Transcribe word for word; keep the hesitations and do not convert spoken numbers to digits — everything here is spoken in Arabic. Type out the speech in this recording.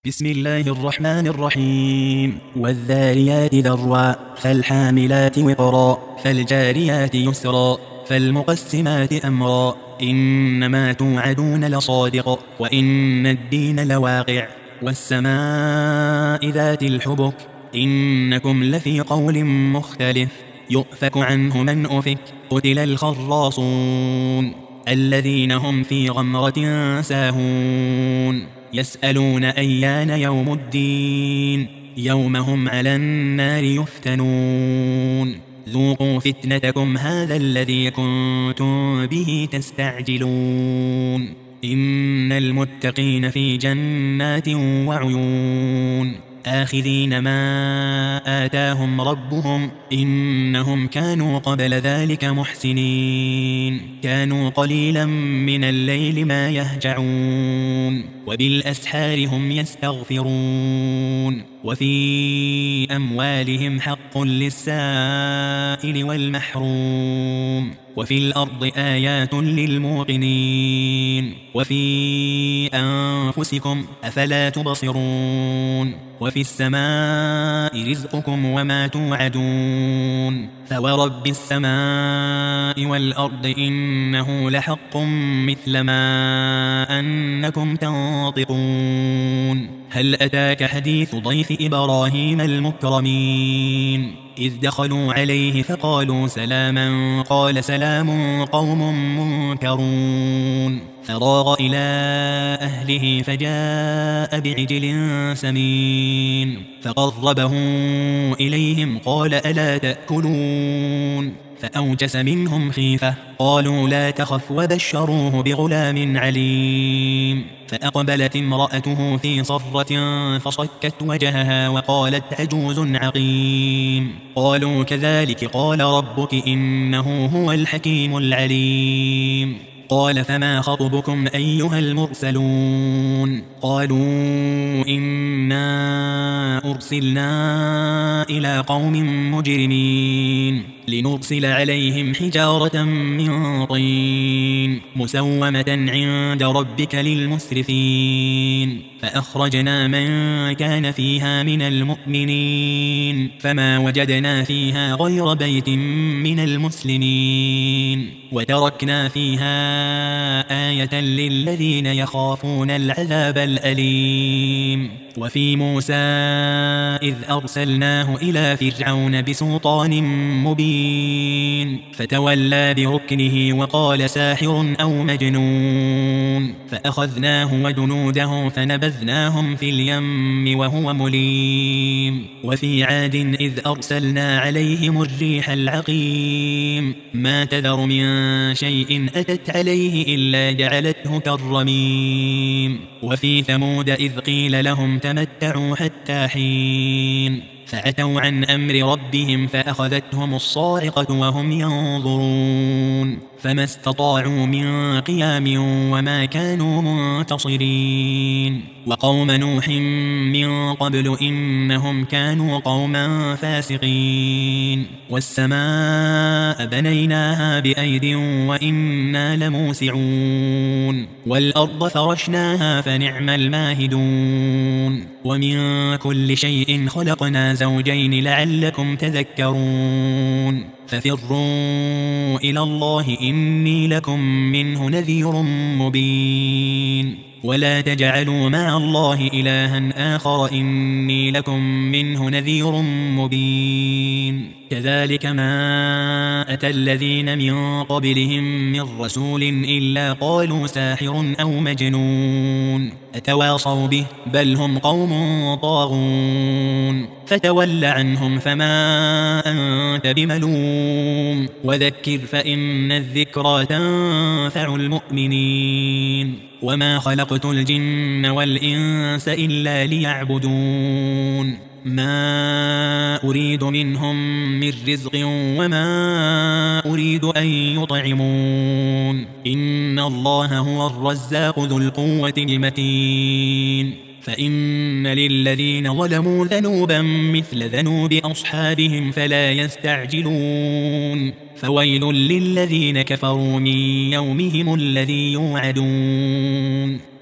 بسم الله الرحمن الرحيم والذاريات ذروا فالحاملات وقرا فالجاريات يسرا فالمقسمات أمرا إنما توعدون لصادق وإن الدين لواقع والسماء ذات الحبك إنكم لفي قول مختلف يؤفك عنه من أفك قتل الخراصون الذين هم في غمرة ساهون يسألون أيان يوم الدين يوم هم على النار يفتنون ذوقوا فتنتكم هذا الذي كنتم به تستعجلون إن المتقين في جنات وعيون آخذين ما آتاهم ربهم إنهم كانوا قبل ذلك محسنين كانوا قليلا من الليل ما يهجعون وبالأسحار هم يستغفرون وفي أموالهم حق للسائل والمحروم وفي الأرض آيات للموقنين وفي أنفسكم أفلا تبصرون وفي السماء رزقكم وما توعدون فورب السماء والأرض إنه لحق مثل ما أنكم تنطقون هل أتاك حديث ضيف إبراهيم المكرمين إذ دخلوا عليه فقالوا سلاما قال سلام قوم منكرون فراغ إلى أهله فجاء بعجل سمين فقربه إليهم قال ألا تأكلون فأوجس منهم خيفة قالوا لا تخف وبشروه بغلام عليم فأقبلت امرأته في صرة فصكت وجهها وقالت عجوز عقيم قالوا كذلك قال ربك إنه هو الحكيم العليم قال فما خطبكم أيها المرسلون قالوا إنا أرسلنا إلى قوم مجرمين لنرسل عليهم حجارة من طين مسومة عند ربك للمسرفين فأخرجنا من كان فيها من المؤمنين فما وجدنا فيها غير بيت من المسلمين وتركنا فيها آية للذين يخافون العذاب الأليم وفي موسى إذ أرسلناه إلى فرعون بسلطان مبين فتولى بركنه وقال ساحر أو مجنون فأخذناه وجنوده فنبذناهم في اليم وهو مليم وفي عاد إذ أرسلنا عليهم الريح العقيم ما تذر من شيء أتت عليه إلا جعلته كالرميم وفي ثمود إذ قيل لهم تمتعوا حتى حين فأتوا عن أمر ربهم فأخذتهم الصاعقة وهم ينظرون فما استطاعوا من قيام وما كانوا منتصرين وقوم نوح من قبل إنهم كانوا قوما فاسقين والسماء بنيناها بأيد وإنا لموسعون والأرض فرشناها فنعم الماهدون ومن كل شيء خلقنا زوجين لعلكم تذكرون ففروا إلى الله إني لكم منه نذير مبين ولا تجعلوا مع الله إلها آخر إني لكم منه نذير مبين كذلك ما أتى الذين من قبلهم من رسول إلا قالوا ساحر أو مجنون أتواصوا به بل هم قوم طاغون فتول عنهم فما أنت بملوم وذكر فإن الذكرى تنفع المؤمنين وما خلقت الجن والإنس إلا ليعبدون ما أريد منهم من رزق وما أريد أن يطعمون إن الله هو الرزاق ذو القوة المتين فإن للذين ظلموا ذنوبا مثل ذنوب أصحابهم فلا يستعجلون فويل للذين كفروا من يومهم الذي يوعدون